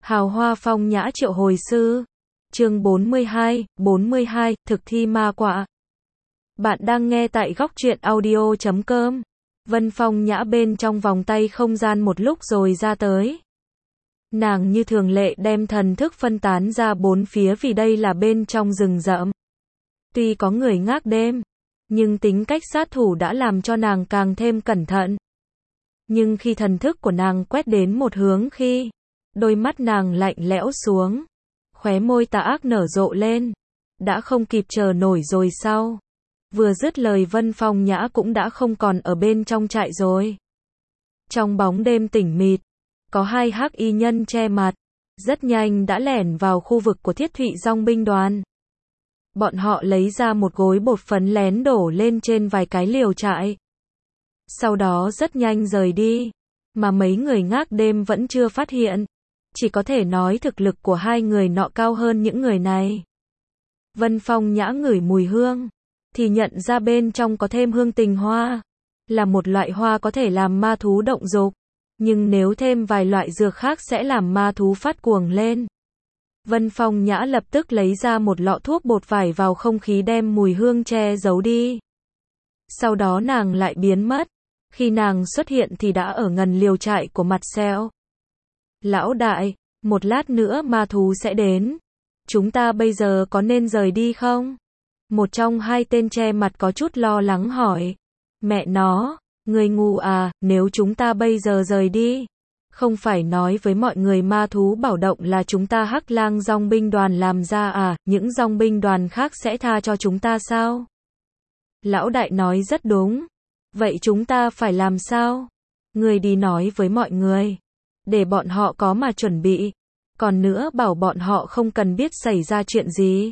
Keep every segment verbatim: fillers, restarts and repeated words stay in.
Hào hoa phong nhã triệu hồi sư. Chương bốn mươi hai, bốn mươi hai, thực thi ma quạ. Bạn đang nghe tại góc truyện audio chấm com. Vân Phong nhã bên trong vòng tay không gian một lúc rồi ra tới. Nàng như thường lệ đem thần thức phân tán ra bốn phía vì đây là bên trong rừng rậm. Tuy có người ngác đêm, nhưng tính cách sát thủ đã làm cho nàng càng thêm cẩn thận. Nhưng khi thần thức của nàng quét đến một hướng khi, đôi mắt nàng lạnh lẽo xuống, khóe môi tà ác nở rộ lên, đã không kịp chờ nổi rồi sao? Vừa dứt lời Vân Phong nhã cũng đã không còn ở bên trong trại rồi. Trong bóng đêm tĩnh mịt, có hai hắc y nhân che mặt, rất nhanh đã lẻn vào khu vực của Thiết Thụy Dong binh đoàn. Bọn họ lấy ra một gối bột phấn lén đổ lên trên vài cái liều trại. Sau đó rất nhanh rời đi, mà mấy người ngác đêm vẫn chưa phát hiện. Chỉ có thể nói thực lực của hai người nọ cao hơn những người này. Vân Phong nhã ngửi mùi hương, thì nhận ra bên trong có thêm hương tình hoa. Là một loại hoa có thể làm ma thú động dục, nhưng nếu thêm vài loại dược khác sẽ làm ma thú phát cuồng lên. Vân Phong nhã lập tức lấy ra một lọ thuốc bột vải vào không khí đem mùi hương che giấu đi. Sau đó nàng lại biến mất. Khi nàng xuất hiện thì đã ở gần liều trại của mặt sẹo. Lão đại, một lát nữa ma thú sẽ đến. Chúng ta bây giờ có nên rời đi không? Một trong hai tên che mặt có chút lo lắng hỏi. Mẹ nó, người ngu à, nếu chúng ta bây giờ rời đi, không phải nói với mọi người ma thú bảo động là chúng ta Hắc Lang Dong binh đoàn làm ra à, những dong binh đoàn khác sẽ tha cho chúng ta sao? Lão đại nói rất đúng. Vậy chúng ta phải làm sao? Người đi nói với mọi người, để bọn họ có mà chuẩn bị. Còn nữa bảo bọn họ không cần biết xảy ra chuyện gì.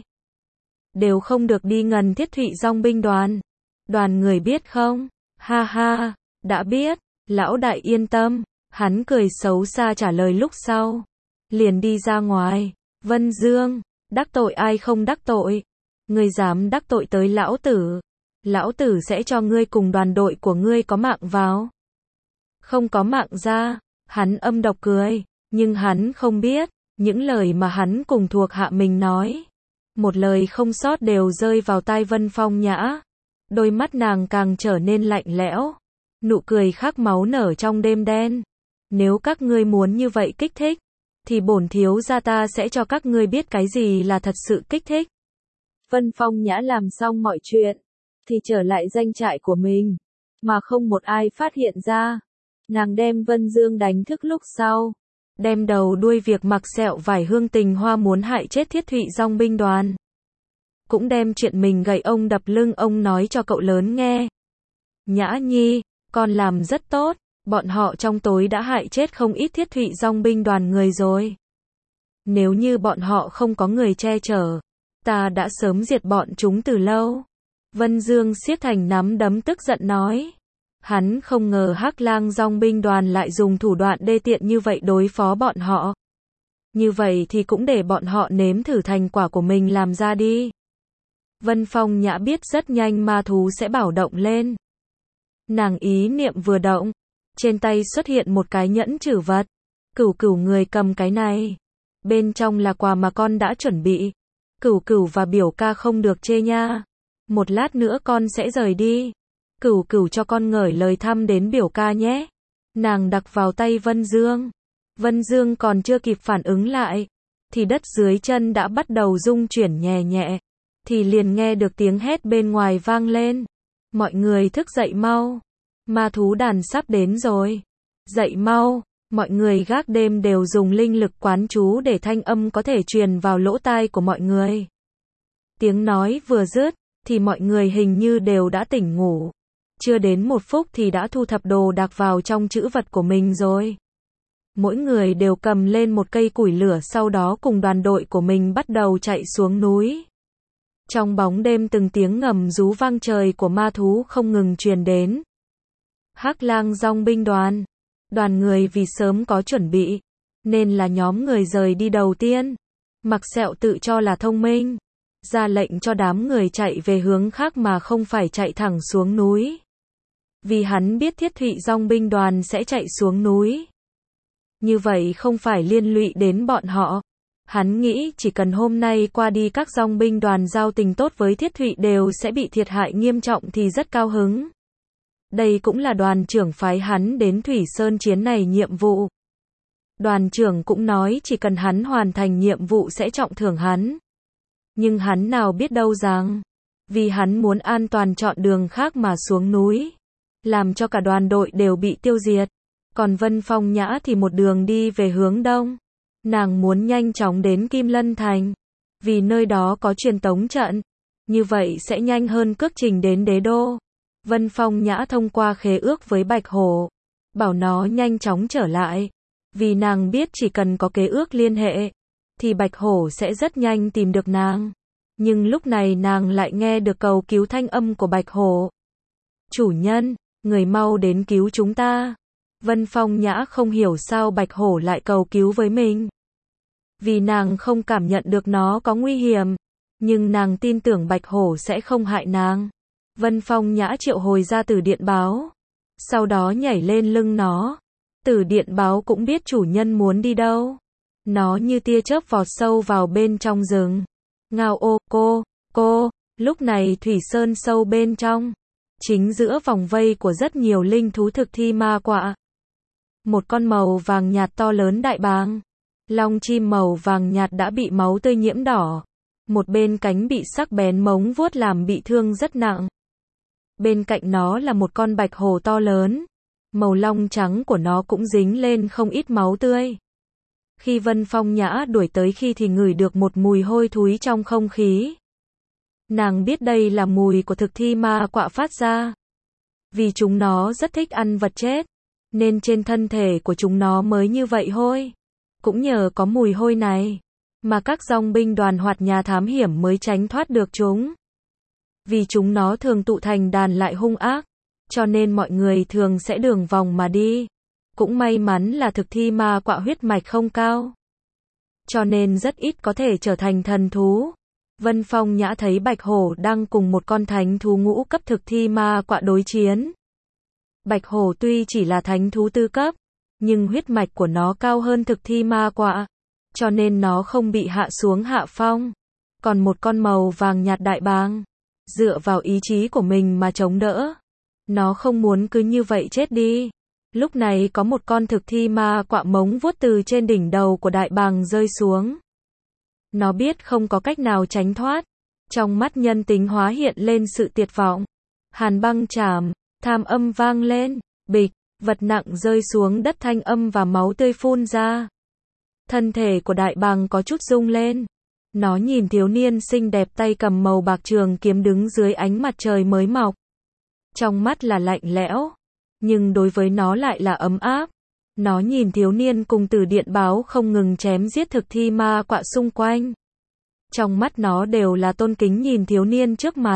Đều không được đi gần Thiết Thụy Dong binh đoàn. Đoàn người biết không? Ha ha, đã biết. Lão đại yên tâm. Hắn cười xấu xa trả lời lúc sau. Liền đi ra ngoài. Vân Dương, đắc tội ai không đắc tội? Ngươi dám đắc tội tới lão tử. Lão tử sẽ cho ngươi cùng đoàn đội của ngươi có mạng vào. Không có mạng ra. Hắn âm độc cười. Nhưng hắn không biết, những lời mà hắn cùng thuộc hạ mình nói, một lời không sót đều rơi vào tai Vân Phong nhã. Đôi mắt nàng càng trở nên lạnh lẽo. Nụ cười khắc máu nở trong đêm đen. Nếu các ngươi muốn như vậy kích thích, thì bổn thiếu gia ta sẽ cho các ngươi biết cái gì là thật sự kích thích. Vân Phong nhã làm xong mọi chuyện, thì trở lại doanh trại của mình, mà không một ai phát hiện ra. Nàng đem Vân Dương đánh thức lúc sau, đem đầu đuôi việc mặc sẹo vải hương tình hoa muốn hại chết Thiết Thụy Dong binh đoàn. Cũng đem chuyện mình gậy ông đập lưng ông nói cho cậu lớn nghe. Nhã nhi, con làm rất tốt, bọn họ trong tối đã hại chết không ít Thiết Thụy Dong binh đoàn người rồi. Nếu như bọn họ không có người che chở, ta đã sớm diệt bọn chúng từ lâu. Vân Dương siết thành nắm đấm tức giận nói. Hắn không ngờ Hắc Lang Dong binh đoàn lại dùng thủ đoạn đê tiện như vậy đối phó bọn họ. Như vậy thì cũng để bọn họ nếm thử thành quả của mình làm ra đi. Vân Phong nhã biết rất nhanh ma thú sẽ bảo động lên. Nàng ý niệm vừa động, trên tay xuất hiện một cái nhẫn trữ vật. Cửu cửu người cầm cái này. Bên trong là quà mà con đã chuẩn bị. Cửu cửu và biểu ca không được chê nha. Một lát nữa con sẽ rời đi. Cửu cửu cho con gửi lời thăm đến biểu ca nhé. Nàng đặt vào tay Vân Dương. Vân Dương còn chưa kịp phản ứng lại, thì đất dưới chân đã bắt đầu rung chuyển nhẹ nhẹ. Thì liền nghe được tiếng hét bên ngoài vang lên. Mọi người thức dậy mau. Ma thú đàn sắp đến rồi. Dậy mau. Mọi người gác đêm đều dùng linh lực quán chú để thanh âm có thể truyền vào lỗ tai của mọi người. Tiếng nói vừa dứt, thì mọi người hình như đều đã tỉnh ngủ. Chưa đến một phút thì đã thu thập đồ đạc vào trong trữ vật của mình rồi. Mỗi người đều cầm lên một cây củi lửa, sau đó cùng đoàn đội của mình bắt đầu chạy xuống núi. Trong bóng đêm từng tiếng ngầm rú vang trời của ma thú không ngừng truyền đến. Hắc Lang Dong binh đoàn. Đoàn người vì sớm có chuẩn bị, nên là nhóm người rời đi đầu tiên. Mặc sẹo tự cho là thông minh, ra lệnh cho đám người chạy về hướng khác mà không phải chạy thẳng xuống núi. Vì hắn biết Thiết Thụy Dong binh đoàn sẽ chạy xuống núi. như vậy không phải liên lụy đến bọn họ. Hắn nghĩ chỉ cần hôm nay qua đi các dòng binh đoàn giao tình tốt với Thiết Thụy đều sẽ bị thiệt hại nghiêm trọng thì rất cao hứng. Đây cũng là đoàn trưởng phái hắn đến Thủy Sơn chiến này nhiệm vụ. Đoàn trưởng cũng nói chỉ cần hắn hoàn thành nhiệm vụ sẽ trọng thưởng hắn. Nhưng hắn nào biết đâu rằng, vì hắn muốn an toàn chọn đường khác mà xuống núi, làm cho cả đoàn đội đều bị tiêu diệt. Còn Vân Phong Nhã thì một đường đi về hướng đông. Nàng muốn nhanh chóng đến Kim Lân Thành, vì nơi đó có truyền tống trận, như vậy sẽ nhanh hơn cước trình đến đế đô. Vân Phong Nhã thông qua khế ước với Bạch Hổ, bảo nó nhanh chóng trở lại, vì nàng biết chỉ cần có kế ước liên hệ, thì Bạch Hổ sẽ rất nhanh tìm được nàng. Nhưng lúc này nàng lại nghe được cầu cứu thanh âm của Bạch Hổ. Chủ nhân, người mau đến cứu chúng ta. Vân Phong Nhã không hiểu sao Bạch Hổ lại cầu cứu với mình. Vì nàng không cảm nhận được nó có nguy hiểm, nhưng nàng tin tưởng Bạch Hổ sẽ không hại nàng. Vân Phong Nhã triệu hồi ra Tử Điện Báo, sau đó nhảy lên lưng nó. Tử Điện Báo cũng biết chủ nhân muốn đi đâu. Nó như tia chớp vọt sâu vào bên trong rừng. Ngao ô, cô, cô, lúc này Thủy Sơn sâu bên trong, chính giữa vòng vây của rất nhiều linh thú thực thi ma quạ. Một con màu vàng nhạt to lớn đại bàng, long chim màu vàng nhạt đã bị máu tươi nhiễm đỏ. Một bên cánh bị sắc bén móng vuốt làm bị thương rất nặng. Bên cạnh nó là một con bạch hổ to lớn, màu long trắng của nó cũng dính lên không ít máu tươi. Khi Vân Phong Nhã đuổi tới khi thì ngửi được một mùi hôi thối trong không khí. Nàng biết đây là mùi của thực thi ma quạ phát ra. Vì chúng nó rất thích ăn vật chết, nên trên thân thể của chúng nó mới như vậy hôi. Cũng nhờ có mùi hôi này, mà các dòng binh đoàn hoặc nhà thám hiểm mới tránh thoát được chúng. Vì chúng nó thường tụ thành đàn lại hung ác, cho nên mọi người thường sẽ đường vòng mà đi. Cũng may mắn là thực thi ma quạ huyết mạch không cao, cho nên rất ít có thể trở thành thần thú. Vân Phong Nhã thấy Bạch Hổ đang cùng một con thánh thú ngũ cấp thực thi ma quạ đối chiến. Bạch Hổ tuy chỉ là thánh thú tư cấp, nhưng huyết mạch của nó cao hơn thực thi ma quạ, cho nên nó không bị hạ xuống hạ phong. Còn một con màu vàng nhạt đại bàng, dựa vào ý chí của mình mà chống đỡ. Nó không muốn cứ như vậy chết đi. Lúc này có một con thực thi ma quạ móng vuốt từ trên đỉnh đầu của đại bàng rơi xuống. Nó biết không có cách nào tránh thoát. Trong mắt nhân tính hóa hiện lên sự tuyệt vọng. Hàn băng chảm, tham âm vang lên, bịch, vật nặng rơi xuống đất thanh âm và máu tươi phun ra. Thân thể của đại bàng có chút rung lên. Nó nhìn thiếu niên xinh đẹp tay cầm màu bạc trường kiếm đứng dưới ánh mặt trời mới mọc. Trong mắt là lạnh lẽo, nhưng đối với nó lại là ấm áp. Nó nhìn thiếu niên cùng Tử Điện Báo không ngừng chém giết thực thi ma quạ xung quanh. Trong mắt nó đều là tôn kính nhìn thiếu niên trước mặt.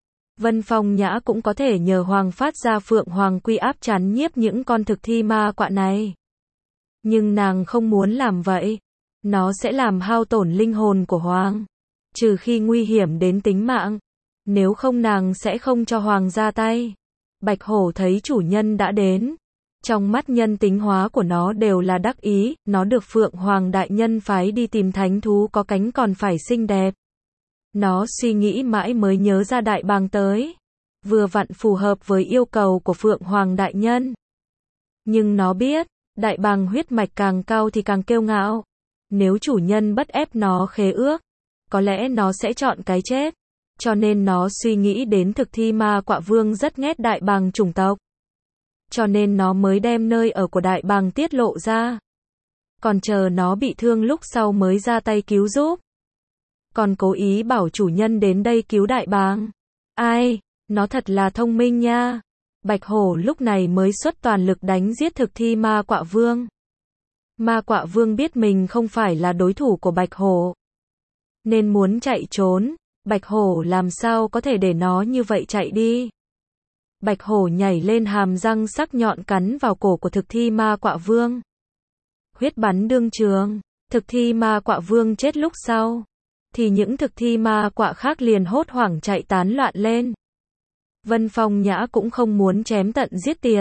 Vân Phong Nhã cũng có thể nhờ Hoàng phát ra Phượng Hoàng Quy áp chắn nhiếp những con thực thi ma quạ này. Nhưng nàng không muốn làm vậy. Nó sẽ làm hao tổn linh hồn của Hoàng, trừ khi nguy hiểm đến tính mạng. Nếu không nàng sẽ không cho Hoàng ra tay. Bạch Hổ thấy chủ nhân đã đến. Trong mắt nhân tính hóa của nó đều là đắc ý, nó được Phượng Hoàng đại nhân phái đi tìm thánh thú có cánh còn phải xinh đẹp. Nó suy nghĩ mãi mới nhớ ra đại bàng tới. Vừa vặn phù hợp với yêu cầu của Phượng Hoàng đại nhân. Nhưng nó biết, đại bàng huyết mạch càng cao thì càng kiêu ngạo. Nếu chủ nhân bất ép nó khế ước, có lẽ nó sẽ chọn cái chết. Cho nên nó suy nghĩ đến thực thi ma quạ vương rất ghét đại bàng chủng tộc. Cho nên nó mới đem nơi ở của đại bàng tiết lộ ra. Còn chờ nó bị thương lúc sau mới ra tay cứu giúp. Còn cố ý bảo chủ nhân đến đây cứu đại bàng. Ai, nó thật là thông minh nha. Bạch Hổ lúc này mới xuất toàn lực đánh giết thực thi ma quạ vương. Ma quạ vương biết mình không phải là đối thủ của Bạch Hổ, nên muốn chạy trốn. Bạch Hổ làm sao có thể để nó như vậy chạy đi. Bạch Hổ nhảy lên hàm răng sắc nhọn cắn vào cổ của thực thi ma quạ vương. Huyết bắn đương trường, thực thi ma quạ vương chết lúc sau. Thì những thực thi ma quạ khác liền hốt hoảng chạy tán loạn lên. Vân Phong Nhã cũng không muốn chém tận giết tiệt.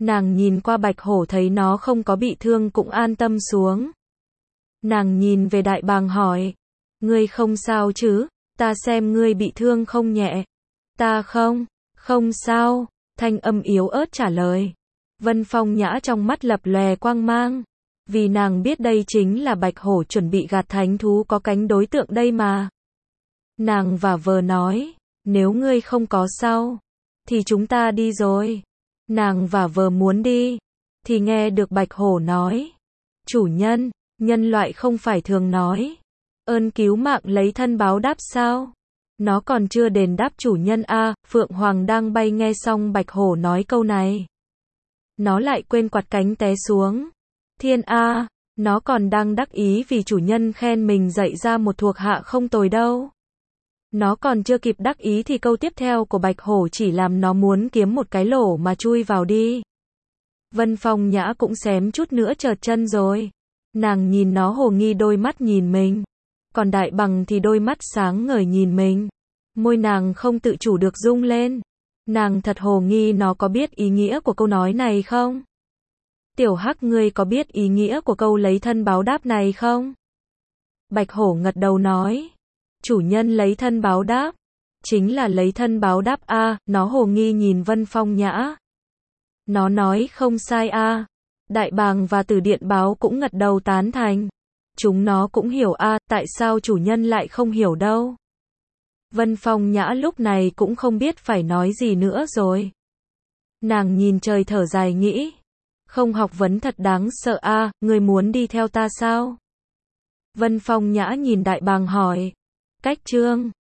Nàng nhìn qua bạch hổ thấy nó không có bị thương cũng an tâm xuống. Nàng nhìn về đại bàng hỏi, ngươi không sao chứ, ta xem ngươi bị thương không nhẹ. Ta không, không sao, thanh âm yếu ớt trả lời. Vân Phong Nhã trong mắt lập lòe quang mang, vì nàng biết đây chính là bạch hổ chuẩn bị gạt thánh thú có cánh đối tượng đây mà. Nàng và vờ nói, nếu ngươi không có sao, thì chúng ta đi rồi. Nàng và vờ muốn đi, thì nghe được bạch hổ nói, chủ nhân, nhân loại không phải thường nói, ơn cứu mạng lấy thân báo đáp sao? Nó còn chưa đền đáp chủ nhân a. Phượng Hoàng đang bay nghe xong bạch hổ nói câu này, nó lại quên quạt cánh té xuống. Thiên a, nó còn đang đắc ý vì chủ nhân khen mình dạy ra một thuộc hạ không tồi đâu. Nó còn chưa kịp đắc ý thì câu tiếp theo của bạch hổ chỉ làm nó muốn kiếm một cái lỗ mà chui vào đi. Vân Phong Nhã cũng xém chút nữa trượt chân rồi. Nàng nhìn nó hồ nghi đôi mắt nhìn mình. Còn đại bằng thì đôi mắt sáng ngời nhìn mình. Môi nàng không tự chủ được rung lên. Nàng thật hồ nghi nó có biết ý nghĩa của câu nói này không? Tiểu Hắc, ngươi có biết ý nghĩa của câu lấy thân báo đáp này không? Bạch hổ gật đầu nói, chủ nhân lấy thân báo đáp, chính là lấy thân báo đáp a. Nó hồ nghi nhìn Vân Phong Nhã. Nó nói không sai a. Đại bàng và Tử Điện Báo cũng gật đầu tán thành. Chúng nó cũng hiểu a, tại sao chủ nhân lại không hiểu đâu. Vân Phong Nhã lúc này cũng không biết phải nói gì nữa rồi. Nàng nhìn trời thở dài nghĩ, không học vấn thật đáng sợ a, ngươi muốn đi theo ta sao? Vân Phong Nhã nhìn đại bàng hỏi, cách chương